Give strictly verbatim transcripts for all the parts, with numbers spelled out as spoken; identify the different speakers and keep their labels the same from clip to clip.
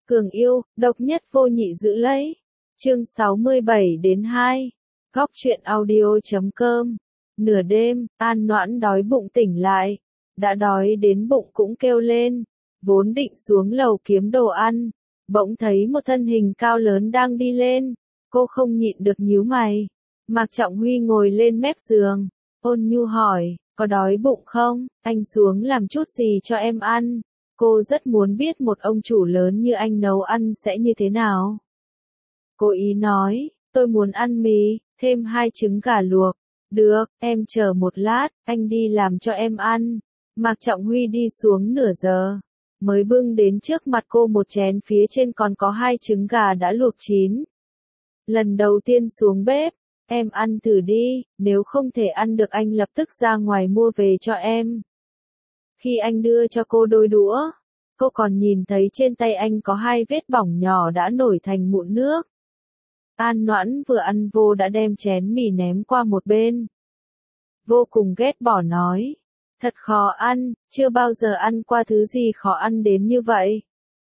Speaker 1: Cường yêu, độc nhất vô nhị giữ lấy. Chương sáu mươi bảy đến hai. Góc truyện audio chấm com. Nửa đêm, An Noãn đói bụng tỉnh lại. Đã đói đến bụng cũng kêu lên. Vốn định xuống lầu kiếm đồ ăn. Bỗng thấy một thân hình cao lớn đang đi lên. Cô không nhịn được nhíu mày. Mạc Trọng Huy ngồi lên mép giường. Ôn nhu hỏi, có đói bụng không? Anh xuống làm chút gì cho em ăn. Cô rất muốn biết một ông chủ lớn như anh nấu ăn sẽ như thế nào. Cô ý nói, tôi muốn ăn mì, thêm hai trứng gà luộc. Được, em chờ một lát, anh đi làm cho em ăn. Mạc Trọng Huy đi xuống nửa giờ. Mới bưng đến trước mặt cô một chén phía trên còn có hai trứng gà đã luộc chín. Lần đầu tiên xuống bếp, em ăn thử đi, nếu không thể ăn được anh lập tức ra ngoài mua về cho em. Khi anh đưa cho cô đôi đũa, cô còn nhìn thấy trên tay anh có hai vết bỏng nhỏ đã nổi thành mụn nước. An Noãn vừa ăn vô đã đem chén mì ném qua một bên. Vô cùng ghét bỏ nói, thật khó ăn, chưa bao giờ ăn qua thứ gì khó ăn đến như vậy.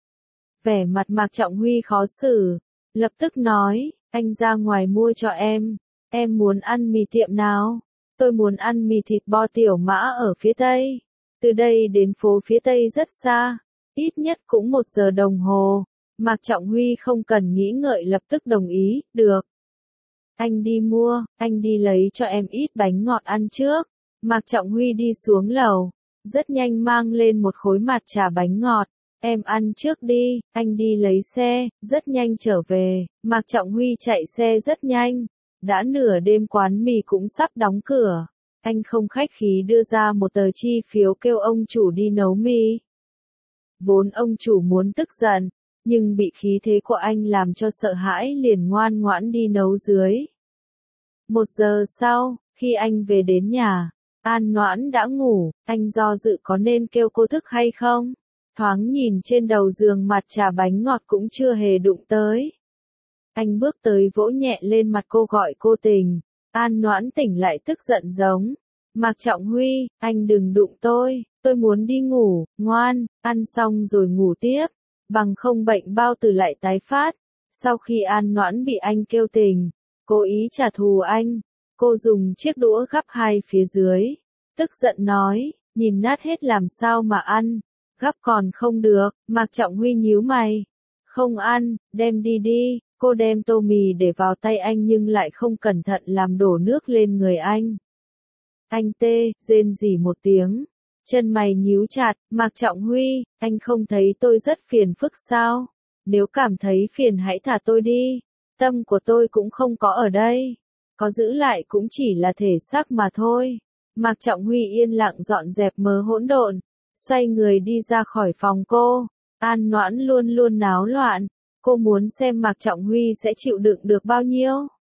Speaker 1: Vẻ mặt Mạc Trọng Huy khó xử, lập tức nói, anh ra ngoài mua cho em, em muốn ăn mì tiệm nào? Tôi muốn ăn mì thịt bò Tiểu Mã ở phía Tây. Từ đây đến phố phía Tây rất xa, ít nhất cũng một giờ đồng hồ. Mạc Trọng Huy không cần nghĩ ngợi lập tức đồng ý, được. Anh đi mua, anh đi lấy cho em ít bánh ngọt ăn trước. Mạc Trọng Huy đi xuống lầu, rất nhanh mang lên một khối mặt trà bánh ngọt. Em ăn trước đi, anh đi lấy xe, rất nhanh trở về. Mạc Trọng Huy chạy xe rất nhanh. Đã nửa đêm quán mì cũng sắp đóng cửa. Anh không khách khí đưa ra một tờ chi phiếu kêu ông chủ đi nấu mì. Vốn ông chủ muốn tức giận, nhưng bị khí thế của anh làm cho sợ hãi liền ngoan ngoãn đi nấu dưới. Một giờ sau, khi anh về đến nhà, An Noãn đã ngủ, anh do dự có nên kêu cô thức hay không? Thoáng nhìn trên đầu giường mặt trà bánh ngọt cũng chưa hề đụng tới. Anh bước tới vỗ nhẹ lên mặt cô gọi cô tỉnh. An Noãn tỉnh lại tức giận giống. Mạc Trọng Huy, anh đừng đụng tôi, tôi muốn đi ngủ, ngoan, ăn xong rồi ngủ tiếp, bằng không bệnh bao tử lại tái phát. Sau khi An Noãn bị anh kêu tỉnh, cố ý trả thù anh, cô dùng chiếc đũa gắp hai phía dưới, tức giận nói, nhìn nát hết làm sao mà ăn, gắp còn không được. Mạc Trọng Huy nhíu mày, không ăn, đem đi đi. Cô đem tô mì để vào tay anh nhưng lại không cẩn thận làm đổ nước lên người anh. Anh tê, rên rỉ một tiếng. Chân mày nhíu chặt, Mạc Trọng Huy, anh không thấy tôi rất phiền phức sao? Nếu cảm thấy phiền hãy thả tôi đi. Tâm của tôi cũng không có ở đây. Có giữ lại cũng chỉ là thể xác mà thôi. Mạc Trọng Huy yên lặng dọn dẹp mớ hỗn độn. Xoay người đi ra khỏi phòng cô. An Noãn luôn luôn náo loạn. Cô muốn xem Mạc Trọng Huy sẽ chịu đựng được bao nhiêu.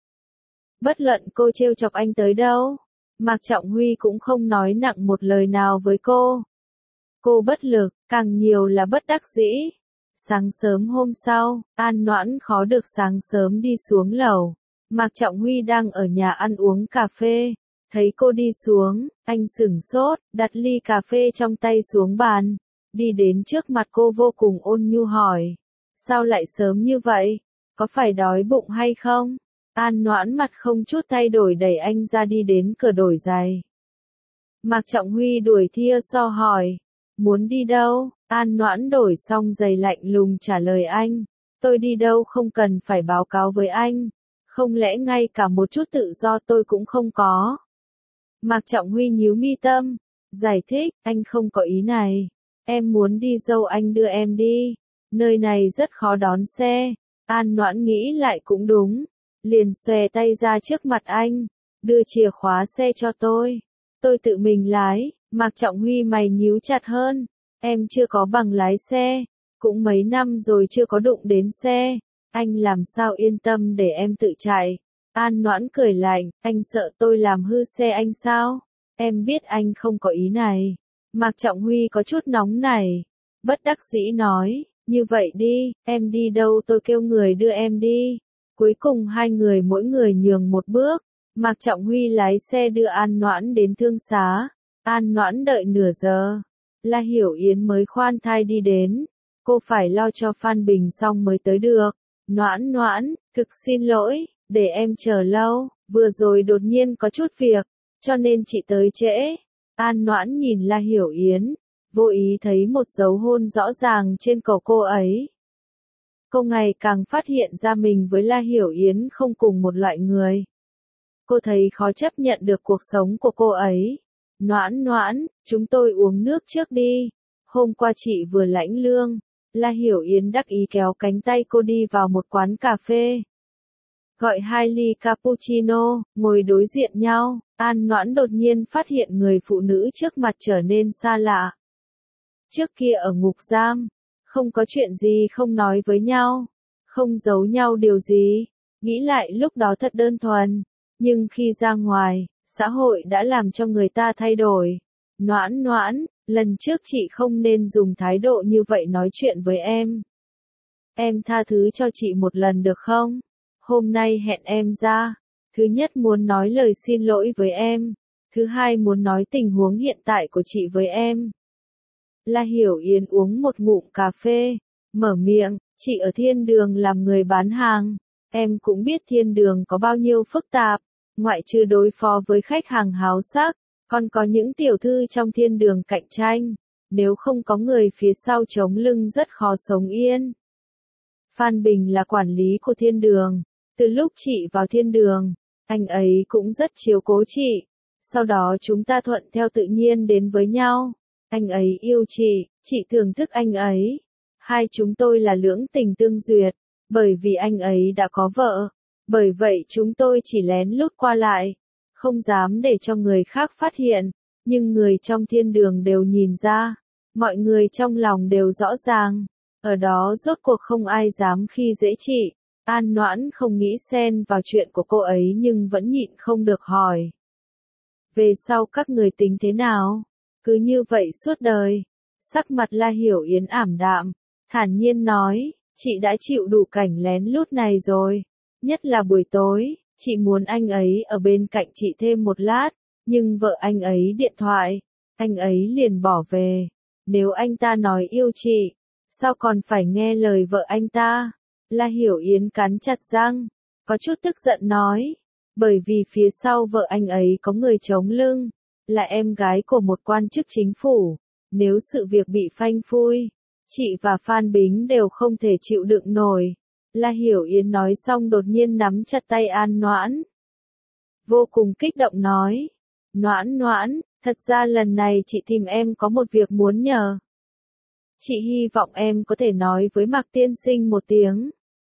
Speaker 1: Bất luận cô trêu chọc anh tới đâu, Mạc Trọng Huy cũng không nói nặng một lời nào với cô. Cô bất lực, càng nhiều là bất đắc dĩ. Sáng sớm hôm sau, An Noãn khó được sáng sớm đi xuống lầu. Mạc Trọng Huy đang ở nhà ăn uống cà phê. Thấy cô đi xuống, anh sửng sốt, đặt ly cà phê trong tay xuống bàn. Đi đến trước mặt cô vô cùng ôn nhu hỏi. Sao lại sớm như vậy? Có phải đói bụng hay không? An Noãn mặt không chút thay đổi đẩy anh ra đi đến cửa đổi giày. Mạc Trọng Huy đuổi thia so hỏi. Muốn đi đâu? An Noãn đổi xong giày lạnh lùng trả lời anh. Tôi đi đâu không cần phải báo cáo với anh. Không lẽ ngay cả một chút tự do tôi cũng không có? Mạc Trọng Huy nhíu mi tâm. Giải thích, anh không có ý này. Em muốn đi đâu anh đưa em đi. Nơi này rất khó đón xe. An Noãn nghĩ lại cũng đúng. Liền xòe tay ra trước mặt anh. Đưa chìa khóa xe cho tôi. Tôi tự mình lái. Mạc Trọng Huy mày nhíu chặt hơn. Em chưa có bằng lái xe. Cũng mấy năm rồi chưa có đụng đến xe. Anh làm sao yên tâm để em tự chạy. An Noãn cười lạnh. Anh sợ tôi làm hư xe anh sao? Em biết anh không có ý này. Mạc Trọng Huy có chút nóng này. Bất đắc dĩ nói. Như vậy đi, em đi đâu tôi kêu người đưa em đi. Cuối cùng hai người mỗi người nhường một bước. Mạc Trọng Huy lái xe đưa An Noãn đến thương xá. An Noãn đợi nửa giờ. La Hiểu Yến mới khoan thai đi đến. Cô phải lo cho Phan Bình xong mới tới được. Noãn noãn, thực xin lỗi, để em chờ lâu, vừa rồi đột nhiên có chút việc, cho nên chị tới trễ. An Noãn nhìn La Hiểu Yến, vô ý thấy một dấu hôn rõ ràng trên cổ cô ấy. Cô ngày càng phát hiện ra mình với La Hiểu Yến không cùng một loại người. Cô thấy khó chấp nhận được cuộc sống của cô ấy. Noãn noãn, chúng tôi uống nước trước đi. Hôm qua chị vừa lãnh lương. La Hiểu Yến đắc ý kéo cánh tay cô đi vào một quán cà phê. Gọi hai ly cappuccino, ngồi đối diện nhau. An Noãn đột nhiên phát hiện người phụ nữ trước mặt trở nên xa lạ. Trước kia ở ngục giam, không có chuyện gì không nói với nhau, không giấu nhau điều gì. Nghĩ lại lúc đó thật đơn thuần. Nhưng khi ra ngoài, xã hội đã làm cho người ta thay đổi. Noãn noãn, lần trước chị không nên dùng thái độ như vậy nói chuyện với em. Em tha thứ cho chị một lần được không? Hôm nay hẹn em ra. Thứ nhất muốn nói lời xin lỗi với em. Thứ hai muốn nói tình huống hiện tại của chị với em. La Hiểu Yến uống một ngụm cà phê, mở miệng, chị ở thiên đường làm người bán hàng. Em cũng biết thiên đường có bao nhiêu phức tạp, ngoại trừ đối phó với khách hàng háo sắc, còn có những tiểu thư trong thiên đường cạnh tranh. Nếu không có người phía sau chống lưng rất khó sống yên. Phan Bình là quản lý của thiên đường. Từ lúc chị vào thiên đường, anh ấy cũng rất chiếu cố chị. Sau đó chúng ta thuận theo tự nhiên đến với nhau. Anh ấy yêu chị, chị thưởng thức anh ấy. Hai chúng tôi là lưỡng tình tương duyệt, bởi vì anh ấy đã có vợ. Bởi vậy chúng tôi chỉ lén lút qua lại, không dám để cho người khác phát hiện. Nhưng người trong thiên đường đều nhìn ra, mọi người trong lòng đều rõ ràng. Ở đó rốt cuộc không ai dám khi dễ chị. An Noãn không nghĩ xen vào chuyện của cô ấy nhưng vẫn nhịn không được hỏi. Về sau các người tính thế nào? Cứ như vậy suốt đời. Sắc mặt La Hiểu Yến ảm đạm, thản nhiên nói, chị đã chịu đủ cảnh lén lút này rồi. Nhất là buổi tối, chị muốn anh ấy ở bên cạnh chị thêm một lát, nhưng vợ anh ấy điện thoại, anh ấy liền bỏ về. Nếu anh ta nói yêu chị, sao còn phải nghe lời vợ anh ta? La Hiểu Yến cắn chặt răng, có chút tức giận nói, bởi vì phía sau vợ anh ấy có người chống lưng, là em gái của một quan chức chính phủ. Nếu sự việc bị phanh phui, chị và Phan Bính đều không thể chịu đựng nổi. La Hiểu Yến nói xong đột nhiên nắm chặt tay An Noãn. Vô cùng kích động nói, Noãn Noãn, thật ra lần này chị tìm em có một việc muốn nhờ. Chị hy vọng em có thể nói với Mạc Tiên Sinh một tiếng.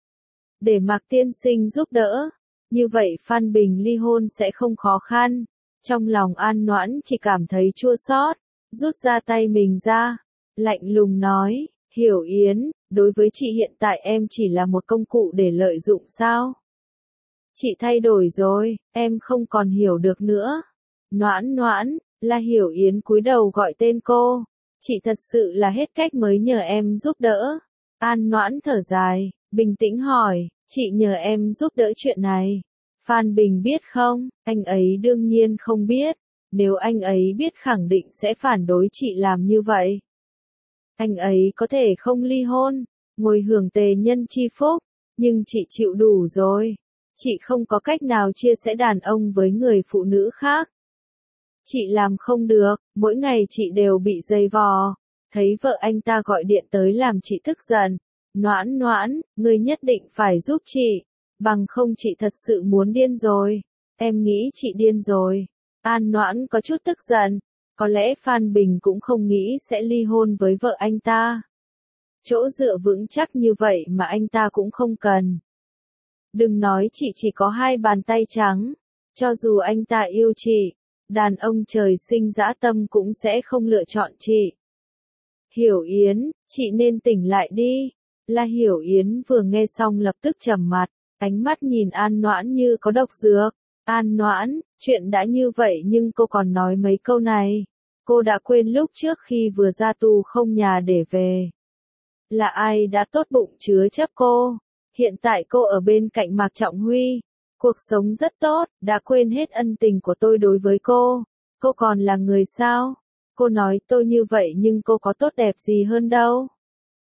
Speaker 1: Để Mạc Tiên Sinh giúp đỡ, như vậy Phan Bình ly hôn sẽ không khó khăn. Trong lòng An Noãn chỉ cảm thấy chua xót, rút ra tay mình ra, lạnh lùng nói, Hiểu Yến, đối với chị hiện tại em chỉ là một công cụ để lợi dụng sao? Chị thay đổi rồi, em không còn hiểu được nữa. Noãn Noãn, La Hiểu Yến cúi đầu gọi tên cô, chị thật sự là hết cách mới nhờ em giúp đỡ. An Noãn thở dài, bình tĩnh hỏi, chị nhờ em giúp đỡ chuyện này. Phan Bình biết không? Anh ấy đương nhiên không biết. Nếu anh ấy biết khẳng định sẽ phản đối chị làm như vậy. Anh ấy có thể không ly hôn, ngồi hưởng tề nhân chi phúc, nhưng chị chịu đủ rồi. Chị không có cách nào chia sẻ đàn ông với người phụ nữ khác. Chị làm không được, mỗi ngày chị đều bị dày vò. Thấy vợ anh ta gọi điện tới làm chị tức giận. Noãn Noãn, ngươi nhất định phải giúp chị. Bằng không chị thật sự muốn điên rồi. Em nghĩ chị điên rồi. An Noãn có chút tức giận. Có lẽ Phan Bình cũng không nghĩ sẽ ly hôn với vợ anh ta. Chỗ dựa vững chắc như vậy mà anh ta cũng không cần. Đừng nói chị chỉ có hai bàn tay trắng. Cho dù anh ta yêu chị, đàn ông trời sinh dã tâm cũng sẽ không lựa chọn chị. Hiểu Yến, chị nên tỉnh lại đi. La Hiểu Yến vừa nghe xong lập tức trầm mặt, ánh mắt nhìn An Noãn như có độc dược. An Noãn, chuyện đã như vậy nhưng cô còn nói mấy câu này. Cô đã quên lúc trước khi vừa ra tù không nhà để về. Là ai đã tốt bụng chứa chấp cô? Hiện tại cô ở bên cạnh Mạc Trọng Huy. Cuộc sống rất tốt, đã quên hết ân tình của tôi đối với cô. Cô còn là người sao? Cô nói tôi như vậy nhưng cô có tốt đẹp gì hơn đâu.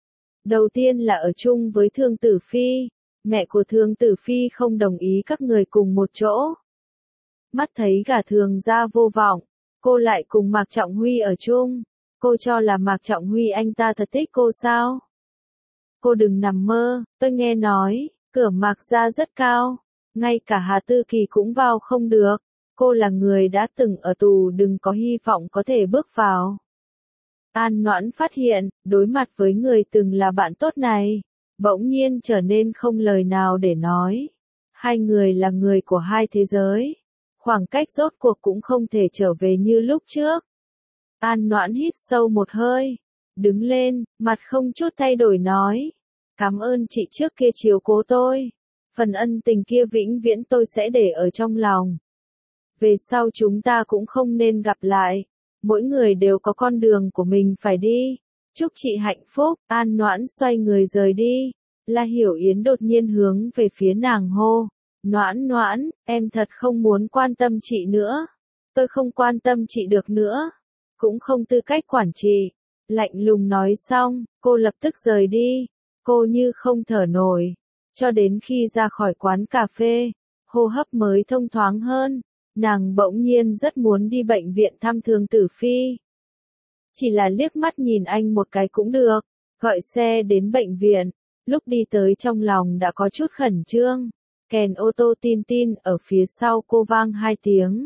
Speaker 1: Đầu tiên là ở chung với Thương Tử Phi, mẹ của Thương Tử Phi không đồng ý các người cùng một chỗ. Mắt thấy cả Thường gia vô vọng, cô lại cùng Mạc Trọng Huy ở chung, cô cho là Mạc Trọng Huy anh ta thật thích cô sao? Cô đừng nằm mơ, tôi nghe nói, cửa Mạc gia rất cao, ngay cả Hà Tư Kỳ cũng vào không được, cô là người đã từng ở tù đừng có hy vọng có thể bước vào. An Noãn phát hiện, đối mặt với người từng là bạn tốt này, bỗng nhiên trở nên không lời nào để nói. Hai người là người của hai thế giới, khoảng cách rốt cuộc cũng không thể trở về như lúc trước. An Noãn hít sâu một hơi, đứng lên, mặt không chút thay đổi nói, cảm ơn chị trước kia chiếu cố tôi, phần ân tình kia vĩnh viễn tôi sẽ để ở trong lòng. Về sau chúng ta cũng không nên gặp lại, mỗi người đều có con đường của mình phải đi. Chúc chị hạnh phúc. An Noãn xoay người rời đi. La Hiểu Yến đột nhiên hướng về phía nàng hô. Noãn Noãn, em thật không muốn quan tâm chị nữa. Tôi không quan tâm chị được nữa. Cũng không tư cách quản chị. Lạnh lùng nói xong, cô lập tức rời đi. Cô như không thở nổi. Cho đến khi ra khỏi quán cà phê, hô hấp mới thông thoáng hơn. Nàng bỗng nhiên rất muốn đi bệnh viện thăm Thương Tử Phi. Chỉ là liếc mắt nhìn anh một cái cũng được, gọi xe đến bệnh viện, lúc đi tới trong lòng đã có chút khẩn trương, kèn ô tô tin tin ở phía sau cô vang hai tiếng.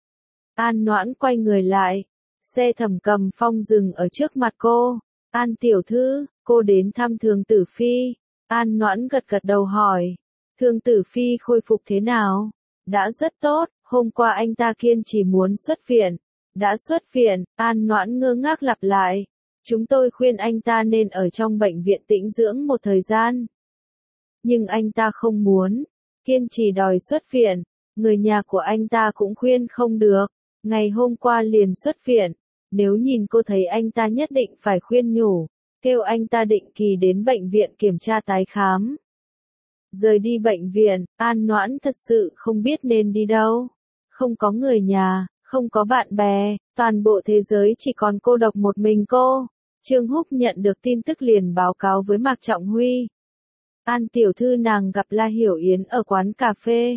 Speaker 1: An Noãn quay người lại, xe Thẩm Cầm Phong dừng ở trước mặt cô, An tiểu thư, cô đến thăm Thương Tử Phi. An Noãn gật gật đầu hỏi, Thương Tử Phi khôi phục thế nào? Đã rất tốt. Hôm qua anh ta kiên trì muốn xuất viện. Đã xuất viện, An Noãn ngơ ngác lặp lại. Chúng tôi khuyên anh ta nên ở trong bệnh viện tĩnh dưỡng một thời gian. Nhưng anh ta không muốn. Kiên trì đòi xuất viện. Người nhà của anh ta cũng khuyên không được. Ngày hôm qua liền xuất viện. Nếu nhìn cô thấy anh ta nhất định phải khuyên nhủ. Kêu anh ta định kỳ đến bệnh viện kiểm tra tái khám. Rời đi bệnh viện, An Noãn thật sự không biết nên đi đâu. Không có người nhà, không có bạn bè, toàn bộ thế giới chỉ còn cô độc một mình cô. Trương Húc nhận được tin tức liền báo cáo với Mạc Trọng Huy. An tiểu thư nàng gặp La Hiểu Yến ở quán cà phê.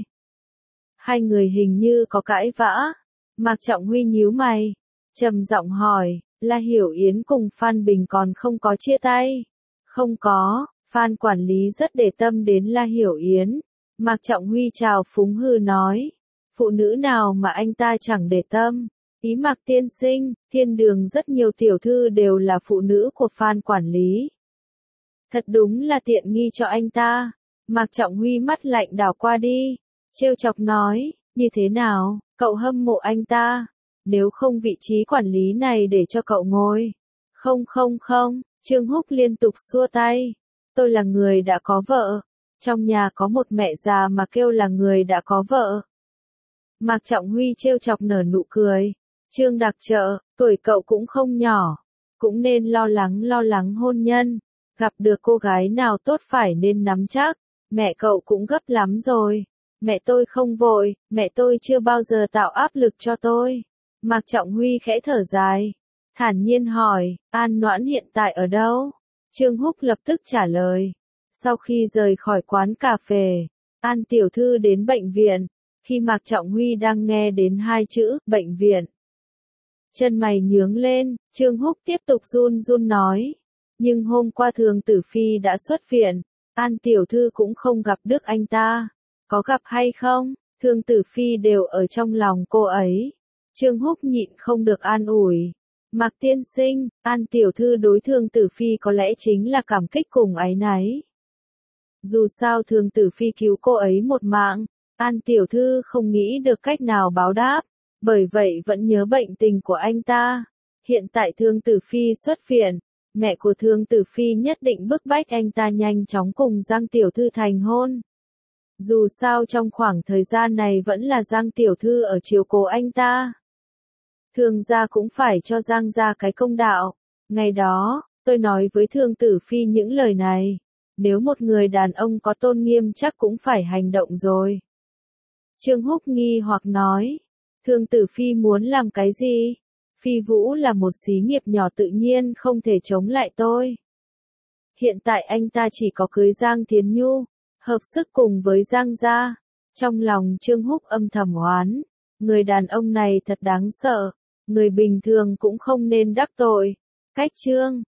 Speaker 1: Hai người hình như có cãi vã. Mạc Trọng Huy nhíu mày, trầm giọng hỏi, La Hiểu Yến cùng Phan Bình còn không có chia tay? Không có. Phan quản lý rất để tâm đến La Hiểu Yến. Mạc Trọng Huy chào phúng hư nói. Phụ nữ nào mà anh ta chẳng để tâm. Ý Mạc tiên sinh, thiên đường rất nhiều tiểu thư đều là phụ nữ của Phan quản lý. Thật đúng là tiện nghi cho anh ta. Mạc Trọng Huy mắt lạnh đảo qua đi. Trêu chọc nói, như thế nào, cậu hâm mộ anh ta. Nếu không vị trí quản lý này để cho cậu ngồi. Không không không, Trương Húc liên tục xua tay. Tôi là người đã có vợ. Trong nhà có một mẹ già mà kêu là người đã có vợ. Mạc Trọng Huy trêu chọc nở nụ cười. Trương Đặc Trợ, tuổi cậu cũng không nhỏ. Cũng nên lo lắng lo lắng hôn nhân. Gặp được cô gái nào tốt phải nên nắm chắc. Mẹ cậu cũng gấp lắm rồi. Mẹ tôi không vội, mẹ tôi chưa bao giờ tạo áp lực cho tôi. Mạc Trọng Huy khẽ thở dài. Thản nhiên hỏi, An Noãn hiện tại ở đâu? Trương Húc lập tức trả lời. Sau khi rời khỏi quán cà phê, An tiểu thư đến bệnh viện. Khi Mạc Trọng Huy đang nghe đến hai chữ, bệnh viện. Chân mày nhướng lên, Trương Húc tiếp tục run run nói. Nhưng hôm qua Thường Tử Phi đã xuất viện, An tiểu thư cũng không gặp được anh ta. Có gặp hay không, Thường Tử Phi đều ở trong lòng cô ấy. Trương Húc nhịn không được an ủi. Mạc tiên sinh, An tiểu thư đối Thường Tử Phi có lẽ chính là cảm kích cùng áy náy. Dù sao Thường Tử Phi cứu cô ấy một mạng, An tiểu thư không nghĩ được cách nào báo đáp, bởi vậy vẫn nhớ bệnh tình của anh ta. Hiện tại Thường Tử Phi xuất viện, mẹ của Thường Tử Phi nhất định bức bách anh ta nhanh chóng cùng Giang tiểu thư thành hôn. Dù sao trong khoảng thời gian này vẫn là Giang tiểu thư ở chiếu cố anh ta. Thường gia cũng phải cho Giang gia cái công đạo. Ngày đó, tôi nói với Thường Tử Phi những lời này. Nếu một người đàn ông có tôn nghiêm chắc cũng phải hành động rồi. Trương Húc nghi hoặc nói. Thường Tử Phi muốn làm cái gì? Phi Vũ là một xí nghiệp nhỏ tự nhiên không thể chống lại tôi. Hiện tại anh ta chỉ có cưới Giang Thiến Nhu, hợp sức cùng với Giang gia. Trong lòng Trương Húc âm thầm oán, người đàn ông này thật đáng sợ, người bình thường cũng không nên đắc tội. Cách Trương